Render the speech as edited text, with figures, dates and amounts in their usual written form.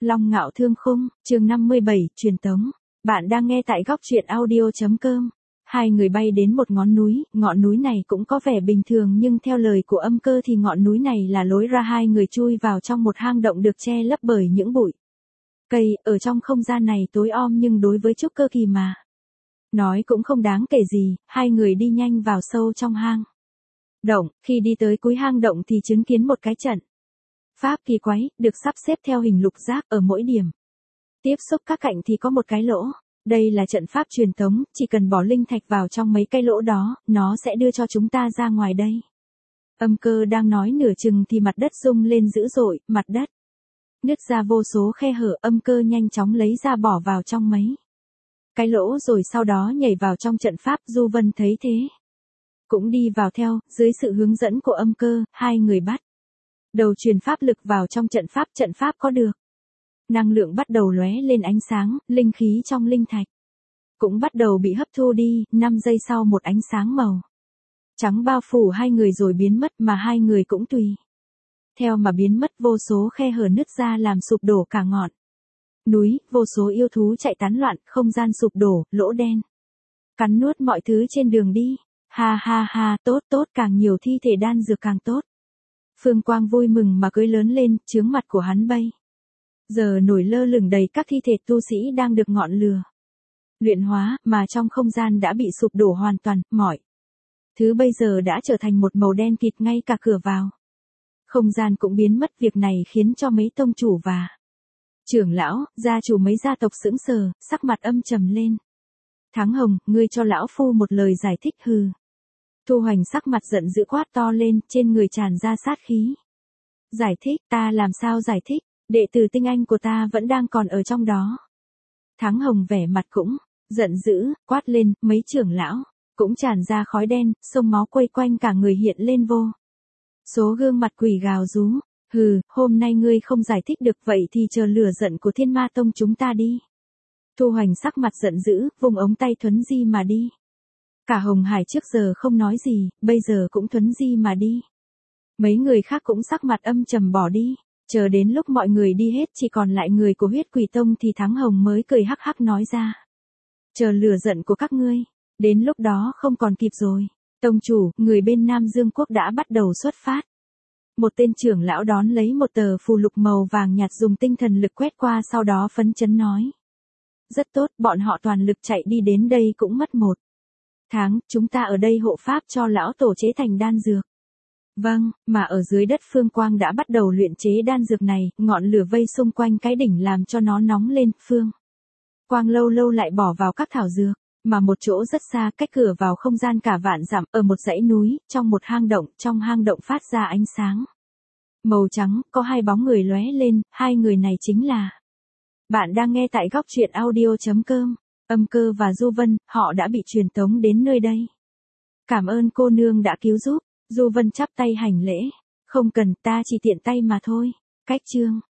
Long Ngạo Thương Khung, chương 57, truyền tống. Bạn đang nghe tại góc truyện audio.com. Hai người bay đến một ngọn núi này cũng có vẻ bình thường nhưng theo lời của Âm Cơ thì ngọn núi này là lối ra hai người chui vào trong một hang động được che lấp bởi những bụi cây, ở trong không gian này tối om nhưng đối với Trúc Cơ Kỳ mà nói cũng không đáng kể gì, hai người đi nhanh vào sâu trong hang động, khi đi tới cuối hang động thì chứng kiến một cái trận pháp kỳ quái, được sắp xếp theo hình lục giác, ở mỗi điểm tiếp xúc các cạnh thì có một cái lỗ. Đây là trận pháp truyền tống, chỉ cần bỏ linh thạch vào trong mấy cái lỗ đó, nó sẽ đưa cho chúng ta ra ngoài đây. Âm Cơ đang nói nửa chừng thì mặt đất rung lên dữ dội, mặt đất nứt ra vô số khe hở. Âm Cơ nhanh chóng lấy ra bỏ vào trong mấy cái lỗ rồi sau đó nhảy vào trong trận pháp. Du Vân thấy thế cũng đi vào theo, dưới sự hướng dẫn của Âm Cơ, hai người bắt đầu truyền pháp lực vào trong trận pháp có được năng lượng bắt đầu lóe lên ánh sáng, linh khí trong linh thạch cũng bắt đầu bị hấp thu đi. 5 giây sau một ánh sáng màu trắng bao phủ hai người rồi biến mất, mà hai người cũng tùy theo mà biến mất. Vô số khe hở nứt ra làm sụp đổ cả ngọn núi, vô số yêu thú chạy tán loạn, không gian sụp đổ, lỗ đen cắn nuốt mọi thứ trên đường đi. Ha ha ha, tốt, càng nhiều thi thể đan dược càng tốt. Phương Quang vui mừng mà cười lớn lên, chướng mặt của hắn bây giờ nổi lơ lửng đầy các thi thể tu sĩ đang được ngọn lửa luyện hóa, mà trong không gian đã bị sụp đổ hoàn toàn, mọi thứ bây giờ đã trở thành một màu đen kịt, ngay cả cửa vào không gian cũng biến mất. Việc này khiến cho mấy tông chủ và trưởng lão, gia chủ mấy gia tộc sững sờ, sắc mặt âm trầm lên. Thắng Hồng, ngươi cho lão phu một lời giải thích. Hừ. Thu Hoành sắc mặt giận dữ quát to lên, trên người tràn ra sát khí. Giải thích? Ta làm sao giải thích? Đệ tử tinh anh của ta vẫn đang còn ở trong đó. Thắng Hồng vẻ mặt cũng giận dữ, quát lên. Mấy trưởng lão cũng tràn ra khói đen, sông máu quây quanh cả người, hiện lên vô số gương mặt quỷ gào rú. Hừ, hôm nay ngươi không giải thích được, vậy thì chờ lửa giận của Thiên Ma Tông chúng ta đi. Thu Hoành sắc mặt giận dữ, vùng ống tay thuấn di mà đi. Cả Hồng Hải trước giờ không nói gì, bây giờ cũng thuấn di mà đi. Mấy người khác cũng sắc mặt âm trầm bỏ đi. Chờ đến lúc mọi người đi hết chỉ còn lại người của Huyết Quỷ Tông thì Thắng Hồng mới cười hắc hắc nói ra. Chờ lửa giận của các ngươi, đến lúc đó không còn kịp rồi. Tông chủ, người bên Nam Dương Quốc đã bắt đầu xuất phát. Một tên trưởng lão đón lấy một tờ phù lục màu vàng nhạt, dùng tinh thần lực quét qua, sau đó phấn chấn nói. Rất tốt, bọn họ toàn lực chạy đi đến đây cũng mất 1 tháng, chúng ta ở đây hộ pháp cho lão tổ chế thành đan dược. Vâng, mà ở dưới đất Phương Quang đã bắt đầu luyện chế đan dược này, ngọn lửa vây xung quanh cái đỉnh làm cho nó nóng lên. Phương Quang lâu lâu lại bỏ vào các thảo dược, mà một chỗ rất xa, cách cửa vào không gian cả vạn dặm, ở một dãy núi, trong một hang động, trong hang động phát ra ánh sáng màu trắng, có hai bóng người lóe lên, hai người này chính là. Bạn đang nghe tại góc truyện audio.com. Âm Cơ và Du Vân, họ đã bị truyền tống đến nơi đây. Cảm ơn cô nương đã cứu giúp. Du Vân chắp tay hành lễ. Không cần, ta chỉ tiện tay mà thôi. Cách chương